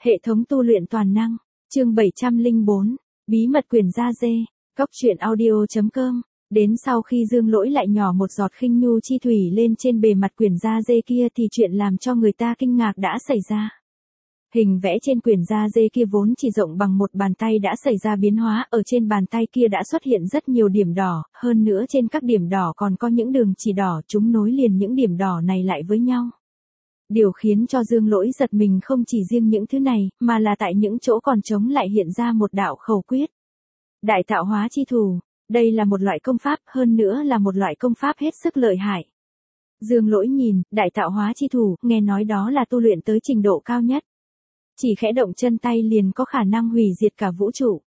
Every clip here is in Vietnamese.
Hệ thống tu luyện toàn năng, chương 704, bí mật quyển da dê, cóc truyện audio.com. Đến sau khi Dương Lỗi lại nhỏ một giọt khinh nhu chi thủy lên trên bề mặt quyển da dê kia thì chuyện làm cho người ta kinh ngạc đã xảy ra. Hình vẽ trên quyển da dê kia vốn chỉ rộng bằng một bàn tay đã xảy ra biến hóa, ở trên bàn tay kia đã xuất hiện rất nhiều điểm đỏ, hơn nữa trên các điểm đỏ còn có những đường chỉ đỏ, chúng nối liền những điểm đỏ này lại với nhau. Điều khiến cho Dương Lỗi giật mình không chỉ riêng những thứ này, mà là tại những chỗ còn trống lại hiện ra một đạo khẩu quyết. Đại tạo hóa chi thủ, đây là một loại công pháp, hơn nữa là một loại công pháp hết sức lợi hại. Dương Lỗi nhìn, đại tạo hóa chi thủ, nghe nói đó là tu luyện tới trình độ cao nhất. Chỉ khẽ động chân tay liền có khả năng hủy diệt cả vũ trụ.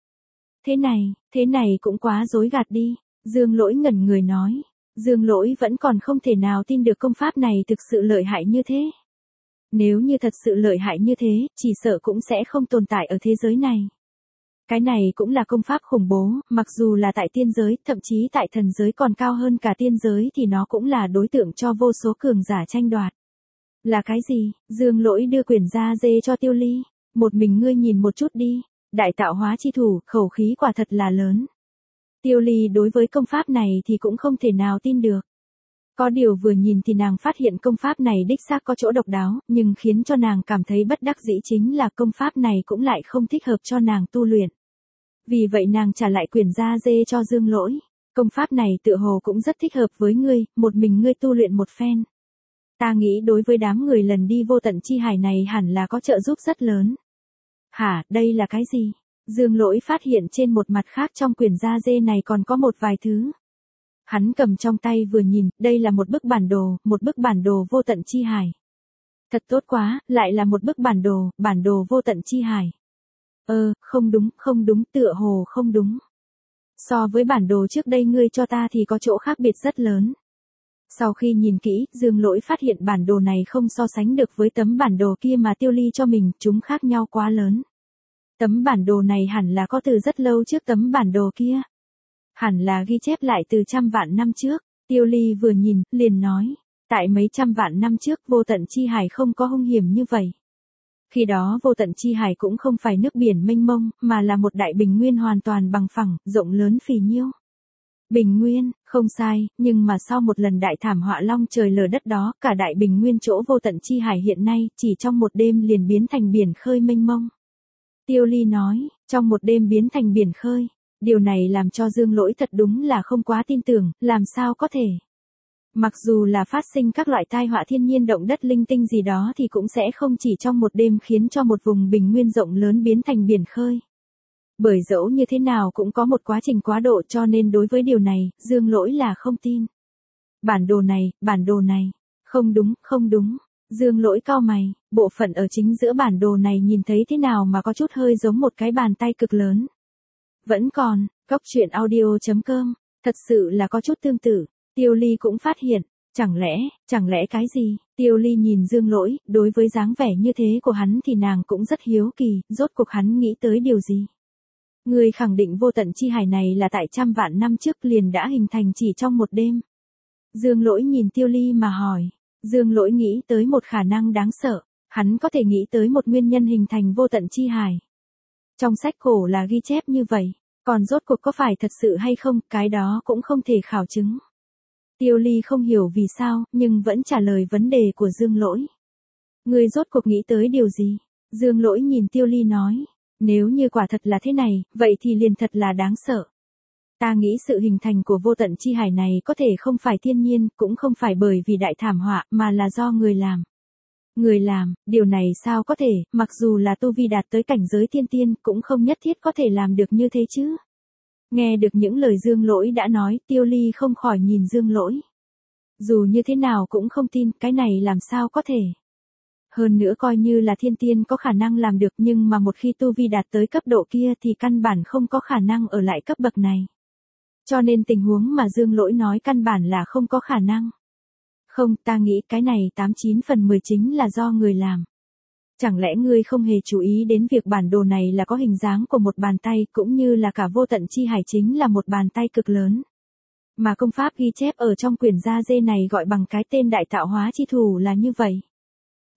Thế này cũng quá dối gạt đi, Dương Lỗi ngẩn người nói. Dương Lỗi vẫn còn không thể nào tin được công pháp này thực sự lợi hại như thế. Nếu như thật sự lợi hại như thế, chỉ sợ cũng sẽ không tồn tại ở thế giới này. Cái này cũng là công pháp khủng bố, mặc dù là tại tiên giới, thậm chí tại thần giới còn cao hơn cả tiên giới thì nó cũng là đối tượng cho vô số cường giả tranh đoạt. Là cái gì? Dương Lỗi đưa quyển da dê cho Tiêu Ly. Một mình ngươi nhìn một chút đi. Đại tạo hóa chi thủ, khẩu khí quả thật là lớn. Tiêu Ly đối với công pháp này thì cũng không thể nào tin được. Có điều vừa nhìn thì nàng phát hiện công pháp này đích xác có chỗ độc đáo, nhưng khiến cho nàng cảm thấy bất đắc dĩ chính là công pháp này cũng lại không thích hợp cho nàng tu luyện. Vì vậy nàng trả lại quyển da dê cho Dương Lỗi. Công pháp này tựa hồ cũng rất thích hợp với ngươi, một mình ngươi tu luyện một phen. Ta nghĩ đối với đám người lần đi vô tận chi hải này hẳn là có trợ giúp rất lớn. Hả, đây là cái gì? Dương Lỗi phát hiện trên một mặt khác trong quyển da dê này còn có một vài thứ. Hắn cầm trong tay vừa nhìn, đây là một bức bản đồ vô tận chi hải. Thật tốt quá, lại là một bức bản đồ vô tận chi hải. Không đúng, tựa hồ không đúng. So với bản đồ trước đây ngươi cho ta thì có chỗ khác biệt rất lớn. Sau khi nhìn kỹ, Dương Lỗi phát hiện bản đồ này không so sánh được với tấm bản đồ kia mà Tiêu Ly cho mình, chúng khác nhau quá lớn. Tấm bản đồ này hẳn là có từ rất lâu trước tấm bản đồ kia. Hẳn là ghi chép lại từ trăm vạn năm trước. Tiêu Ly vừa nhìn, liền nói, tại mấy trăm vạn năm trước vô tận chi hải không có hung hiểm như vậy. Khi đó vô tận chi hải cũng không phải nước biển mênh mông, mà là một đại bình nguyên hoàn toàn bằng phẳng, rộng lớn phì nhiêu. Bình nguyên, không sai, nhưng mà sau một lần đại thảm họa long trời lở đất đó, cả đại bình nguyên chỗ vô tận chi hải hiện nay, chỉ trong một đêm liền biến thành biển khơi mênh mông. Tiêu Ly nói, trong một đêm biến thành biển khơi. Điều này làm cho Dương Lỗi thật đúng là không quá tin tưởng, làm sao có thể. Mặc dù là phát sinh các loại tai họa thiên nhiên động đất linh tinh gì đó thì cũng sẽ không chỉ trong một đêm khiến cho một vùng bình nguyên rộng lớn biến thành biển khơi. Bởi dẫu như thế nào cũng có một quá trình quá độ, cho nên đối với điều này, Dương Lỗi là không tin. Bản đồ này, không đúng, Dương Lỗi cau mày, bộ phận ở chính giữa bản đồ này nhìn thấy thế nào mà có chút hơi giống một cái bàn tay cực lớn. Vẫn còn, cóc truyện audio.com, thật sự là có chút tương tự. Tiêu Ly cũng phát hiện, chẳng lẽ cái gì? Tiêu Ly nhìn Dương Lỗi, đối với dáng vẻ như thế của hắn thì nàng cũng rất hiếu kỳ, rốt cuộc hắn nghĩ tới điều gì? Người khẳng định vô tận chi hải này là tại trăm vạn năm trước liền đã hình thành chỉ trong một đêm. Dương Lỗi nhìn Tiêu Ly mà hỏi. Dương Lỗi nghĩ tới một khả năng đáng sợ, hắn có thể nghĩ tới một nguyên nhân hình thành vô tận chi hải. Trong sách cổ là ghi chép như vậy, còn rốt cuộc có phải thật sự hay không, cái đó cũng không thể khảo chứng. Tiêu Ly không hiểu vì sao, nhưng vẫn trả lời vấn đề của Dương Lỗi. Người rốt cuộc nghĩ tới điều gì? Dương Lỗi nhìn Tiêu Ly nói, nếu như quả thật là thế này, vậy thì liền thật là đáng sợ. Ta nghĩ sự hình thành của vô tận chi hải này có thể không phải thiên nhiên, cũng không phải bởi vì đại thảm họa, mà là do người làm. Người làm, điều này sao có thể, mặc dù là tu vi đạt tới cảnh giới thiên tiên, cũng không nhất thiết có thể làm được như thế chứ. Nghe được những lời Dương Lỗi đã nói, Tiêu Ly không khỏi nhìn Dương Lỗi. Dù như thế nào cũng không tin, cái này làm sao có thể. Hơn nữa coi như là thiên tiên có khả năng làm được, nhưng mà một khi tu vi đạt tới cấp độ kia thì căn bản không có khả năng ở lại cấp bậc này. Cho nên tình huống mà Dương Lỗi nói căn bản là không có khả năng. Không, ta nghĩ cái này 89 phần 10 chính là do người làm. Chẳng lẽ ngươi không hề chú ý đến việc bản đồ này là có hình dáng của một bàn tay, cũng như là cả vô tận chi hải chính là một bàn tay cực lớn. Mà công pháp ghi chép ở trong quyển da dê này gọi bằng cái tên đại tạo hóa chi thủ là như vậy.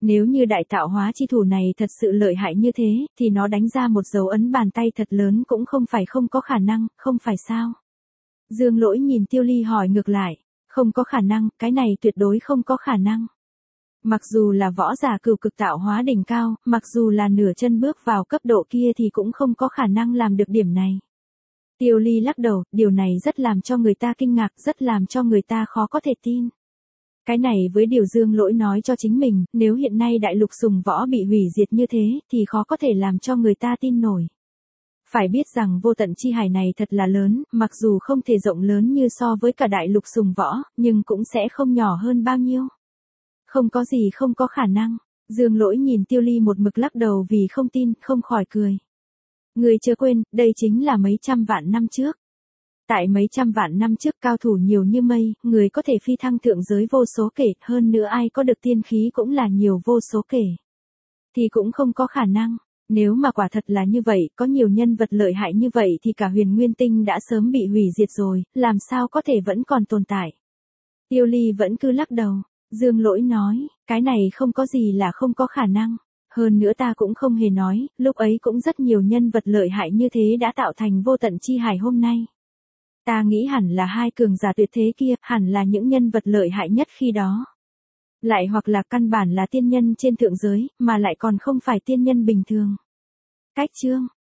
Nếu như đại tạo hóa chi thủ này thật sự lợi hại như thế, thì nó đánh ra một dấu ấn bàn tay thật lớn cũng không phải không có khả năng, không phải sao? Dương Lỗi nhìn Tiêu Ly hỏi ngược lại, không có khả năng, cái này tuyệt đối không có khả năng. Mặc dù là võ giả cửu cực tạo hóa đỉnh cao, mặc dù là nửa chân bước vào cấp độ kia thì cũng không có khả năng làm được điểm này. Tiêu Ly lắc đầu, điều này rất làm cho người ta kinh ngạc, rất làm cho người ta khó có thể tin. Cái này với điều Dương Lỗi nói cho chính mình, nếu hiện nay đại lục sùng võ bị hủy diệt như thế, thì khó có thể làm cho người ta tin nổi. Phải biết rằng vô tận chi hải này thật là lớn, mặc dù không thể rộng lớn như so với cả đại lục sùng võ, nhưng cũng sẽ không nhỏ hơn bao nhiêu. Không có gì không có khả năng. Dương Lỗi nhìn Tiêu Ly một mực lắc đầu vì không tin, không khỏi cười. Người chưa quên, đây chính là mấy trăm vạn năm trước. Tại mấy trăm vạn năm trước cao thủ nhiều như mây, người có thể phi thăng thượng giới vô số kể, hơn nữa ai có được tiên khí cũng là nhiều vô số kể. Thì cũng không có khả năng. Nếu mà quả thật là như vậy, có nhiều nhân vật lợi hại như vậy thì cả huyền nguyên tinh đã sớm bị hủy diệt rồi, làm sao có thể vẫn còn tồn tại. Tiêu Ly vẫn cứ lắc đầu. Dương Lỗi nói, cái này không có gì là không có khả năng. Hơn nữa ta cũng không hề nói, lúc ấy cũng rất nhiều nhân vật lợi hại như thế đã tạo thành vô tận chi hải hôm nay. Ta nghĩ hẳn là hai cường giả tuyệt thế kia, hẳn là những nhân vật lợi hại nhất khi đó. Lại hoặc là căn bản là tiên nhân trên thượng giới, mà lại còn không phải tiên nhân bình thường. Cách chương